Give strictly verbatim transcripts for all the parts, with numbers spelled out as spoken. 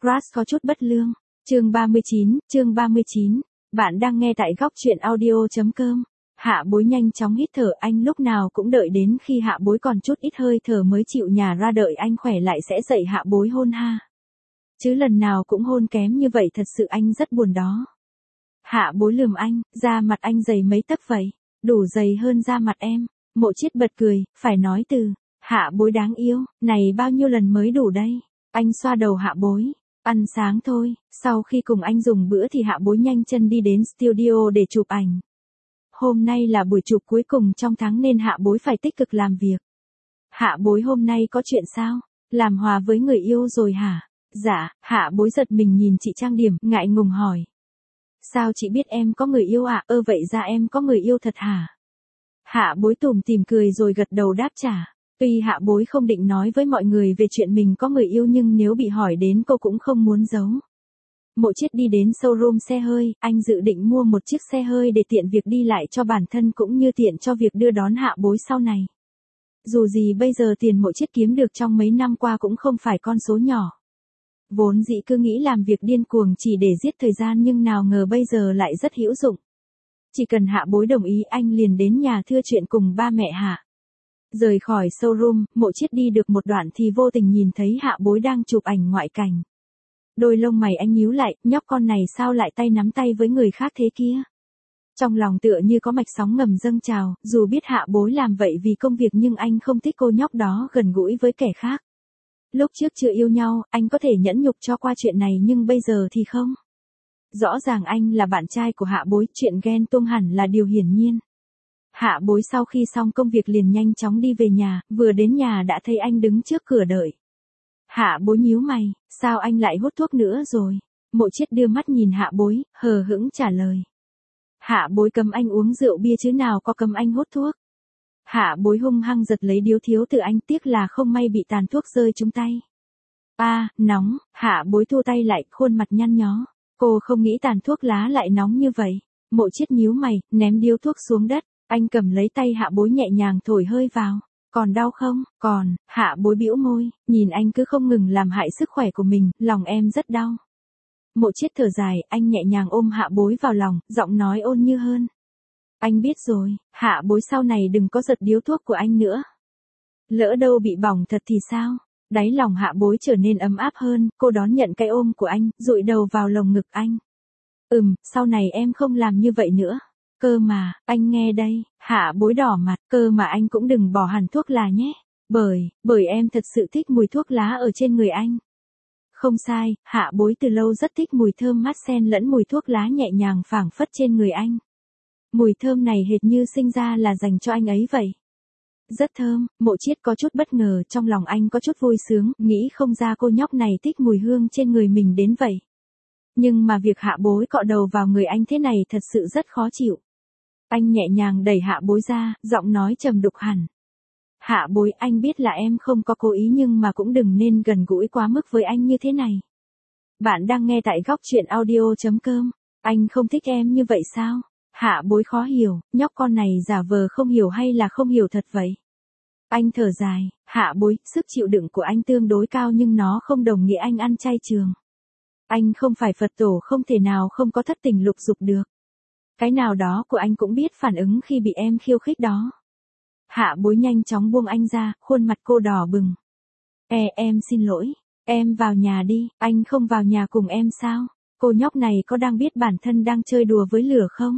Crush có chút bất lương. Chương ba mươi chín, chương ba mươi chín. Bạn đang nghe tại góc truyện audio.com. Hạ Bối nhanh chóng hít thở, anh lúc nào cũng đợi đến khi Hạ Bối còn chút ít hơi thở mới chịu nhả ra, đợi anh khỏe lại sẽ dậy Hạ Bối hôn ha. Chứ lần nào cũng hôn kém như vậy, thật sự anh rất buồn đó. Hạ Bối lườm anh, da mặt anh dày mấy tấc vậy, đủ dày hơn da mặt em. Mộ Chiết bật cười, phải nói từ, Hạ Bối đáng yêu, này bao nhiêu lần mới đủ đây. Anh xoa đầu Hạ Bối, ăn sáng thôi. Sau khi cùng anh dùng bữa thì Hạ Bối nhanh chân đi đến studio để chụp ảnh. Hôm nay là buổi chụp cuối cùng trong tháng nên Hạ Bối phải tích cực làm việc. Hạ Bối hôm nay có chuyện sao? Làm hòa với người yêu rồi hả? Dạ. Hạ Bối giật mình nhìn chị trang điểm, ngại ngùng hỏi. Sao chị biết em có người yêu à? Ơ vậy ra em có người yêu thật hả? Hạ Bối tủm tỉm cười rồi gật đầu đáp trả. Tuy Hạ Bối không định nói với mọi người về chuyện mình có người yêu nhưng nếu bị hỏi đến cô cũng không muốn giấu. Mộ Chiết đi đến showroom xe hơi, anh dự định mua một chiếc xe hơi để tiện việc đi lại cho bản thân cũng như tiện cho việc đưa đón Hạ Bối sau này. Dù gì bây giờ tiền Mộ Chiết kiếm được trong mấy năm qua cũng không phải con số nhỏ. Vốn dĩ cứ nghĩ làm việc điên cuồng chỉ để giết thời gian nhưng nào ngờ bây giờ lại rất hữu dụng. Chỉ cần Hạ Bối đồng ý anh liền đến nhà thưa chuyện cùng ba mẹ Hạ. Rời khỏi showroom, Mộ Chiết đi được một đoạn thì vô tình nhìn thấy Hạ Bối đang chụp ảnh ngoại cảnh. Đôi lông mày anh nhíu lại, nhóc con này sao lại tay nắm tay với người khác thế kia. Trong lòng tựa như có mạch sóng ngầm dâng trào, dù biết Hạ Bối làm vậy vì công việc nhưng anh không thích cô nhóc đó gần gũi với kẻ khác. Lúc trước chưa yêu nhau, anh có thể nhẫn nhục cho qua chuyện này nhưng bây giờ thì không. Rõ ràng anh là bạn trai của Hạ Bối, chuyện ghen tuông hẳn là điều hiển nhiên. Hạ Bối sau khi xong công việc liền nhanh chóng đi về nhà, vừa đến nhà đã thấy anh đứng trước cửa đợi. Hạ Bối nhíu mày, sao anh lại hút thuốc nữa rồi? Mộ Chiết đưa mắt nhìn Hạ Bối, hờ hững trả lời. Hạ Bối cấm anh uống rượu bia chứ nào có cấm anh hút thuốc. Hạ Bối hung hăng giật lấy điếu thiếu từ anh, tiếc là không may bị tàn thuốc rơi trúng tay. A, à, nóng. Hạ Bối thu tay lại, khuôn mặt nhăn nhó. Cô không nghĩ tàn thuốc lá lại nóng như vậy. Mộ Chiết nhíu mày, ném điếu thuốc xuống đất. Anh cầm lấy tay Hạ Bối nhẹ nhàng thổi hơi vào. Còn đau không? Còn. Hạ Bối bĩu môi, nhìn anh cứ không ngừng làm hại sức khỏe của mình, lòng em rất đau. Mộ Chiết thở dài, anh nhẹ nhàng ôm Hạ Bối vào lòng, giọng nói ôn như hơn. Anh biết rồi, Hạ Bối sau này đừng có giật điếu thuốc của anh nữa. Lỡ đâu bị bỏng thật thì sao? Đáy lòng Hạ Bối trở nên ấm áp hơn, cô đón nhận cái ôm của anh, dụi đầu vào lồng ngực anh. Ừm, sau này em không làm như vậy nữa. Cơ mà, anh nghe đây. Hạ Bối đỏ mặt, cơ mà anh cũng đừng bỏ hẳn thuốc lá nhé. Bởi, bởi em thật sự thích mùi thuốc lá ở trên người anh. Không sai, Hạ Bối từ lâu rất thích mùi thơm mát xen lẫn mùi thuốc lá nhẹ nhàng phảng phất trên người anh. Mùi thơm này hệt như sinh ra là dành cho anh ấy vậy. Rất thơm. Mộ Chiết có chút bất ngờ, trong lòng anh có chút vui sướng, nghĩ không ra cô nhóc này thích mùi hương trên người mình đến vậy. Nhưng mà việc Hạ Bối cọ đầu vào người anh thế này thật sự rất khó chịu. Anh nhẹ nhàng đẩy Hạ Bối ra, giọng nói trầm đục hẳn. Hạ Bối, anh biết là em không có cố ý nhưng mà cũng đừng nên gần gũi quá mức với anh như thế này. Bạn đang nghe tại góc truyện audio.com. Anh không thích em như vậy sao? Hạ Bối khó hiểu, nhóc con này giả vờ không hiểu hay là không hiểu thật vậy? Anh thở dài, Hạ Bối, sức chịu đựng của anh tương đối cao nhưng nó không đồng nghĩa anh ăn chay trường. Anh không phải Phật tổ, không thể nào không có thất tình lục dục được. Cái nào đó của anh cũng biết phản ứng khi bị em khiêu khích đó. Hạ Bối nhanh chóng buông anh ra, khuôn mặt cô đỏ bừng. E, em xin lỗi, em vào nhà đi, anh không vào nhà cùng em sao? Cô nhóc này có đang biết bản thân đang chơi đùa với lửa không?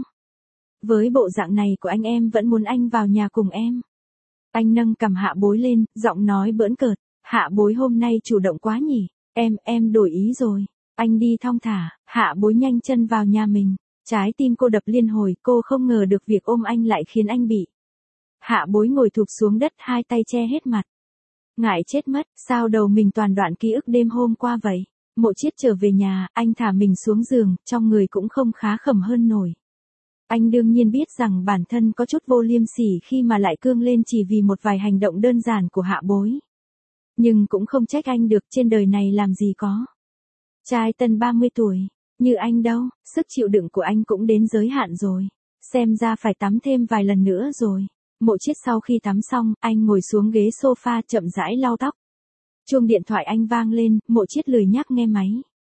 Với bộ dạng này của anh em vẫn muốn anh vào nhà cùng em. Anh nâng cằm Hạ Bối lên, giọng nói bỡn cợt. Hạ Bối hôm nay chủ động quá nhỉ, em, em đổi ý rồi. Anh đi thong thả, Hạ Bối nhanh chân vào nhà mình. Trái tim cô đập liên hồi, cô không ngờ được việc ôm anh lại khiến anh bị. Hạ Bối ngồi thụp xuống đất, hai tay che hết mặt. Ngại chết mất, sao đầu mình toàn đoạn ký ức đêm hôm qua vậy? Mộ Chiết trở về nhà, anh thả mình xuống giường, trong người cũng không khá khẩm hơn nổi. Anh đương nhiên biết rằng bản thân có chút vô liêm sỉ khi mà lại cương lên chỉ vì một vài hành động đơn giản của Hạ Bối. Nhưng cũng không trách anh được, trên đời này làm gì có trai tân ba mươi tuổi như anh đâu, sức chịu đựng của anh cũng đến giới hạn rồi. Xem ra phải tắm thêm vài lần nữa rồi. Mộ Chiết sau khi tắm xong, anh ngồi xuống ghế sofa chậm rãi lau tóc. Chuông điện thoại anh vang lên, Mộ Chiết lười nhác nghe máy.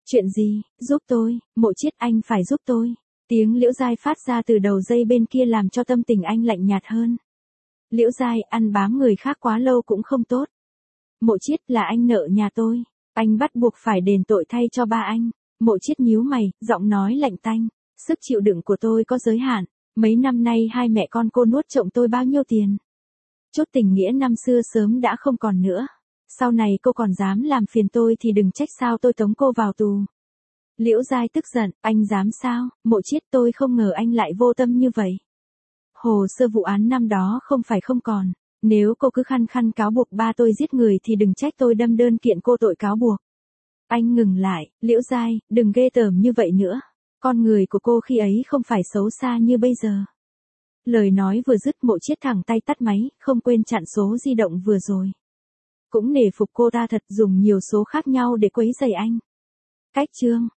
Chuyện gì, giúp tôi, Mộ Chiết anh phải giúp tôi. Tiếng Liễu Giai phát ra từ đầu dây bên kia làm cho tâm tình anh lạnh nhạt hơn. Liễu Giai, ăn bám người khác quá lâu cũng không tốt. Mộ Chiết, là anh nợ nhà tôi. Anh bắt buộc phải đền tội thay cho ba anh. Mộ Chiết nhíu mày, giọng nói lạnh tanh. Sức chịu đựng của tôi có giới hạn. Mấy năm nay hai mẹ con cô nuốt trộm tôi bao nhiêu tiền. Chút tình nghĩa năm xưa sớm đã không còn nữa. Sau này cô còn dám làm phiền tôi thì đừng trách sao tôi tống cô vào tù. Liễu Giai tức giận, anh dám sao? Mộ Chiết, tôi không ngờ anh lại vô tâm như vậy. Hồ sơ vụ án năm đó không phải không còn. Nếu cô cứ khăng khăng cáo buộc ba tôi giết người thì đừng trách tôi đâm đơn kiện cô tội cáo buộc. Anh ngừng lại, Liễu Giai, đừng ghê tởm như vậy nữa. Con người của cô khi ấy không phải xấu xa như bây giờ. Lời nói vừa dứt, Mộ Chiết thẳng tay tắt máy, không quên chặn số di động vừa rồi. Cũng nể phục cô ta thật, dùng nhiều số khác nhau để quấy rầy anh. Cách chương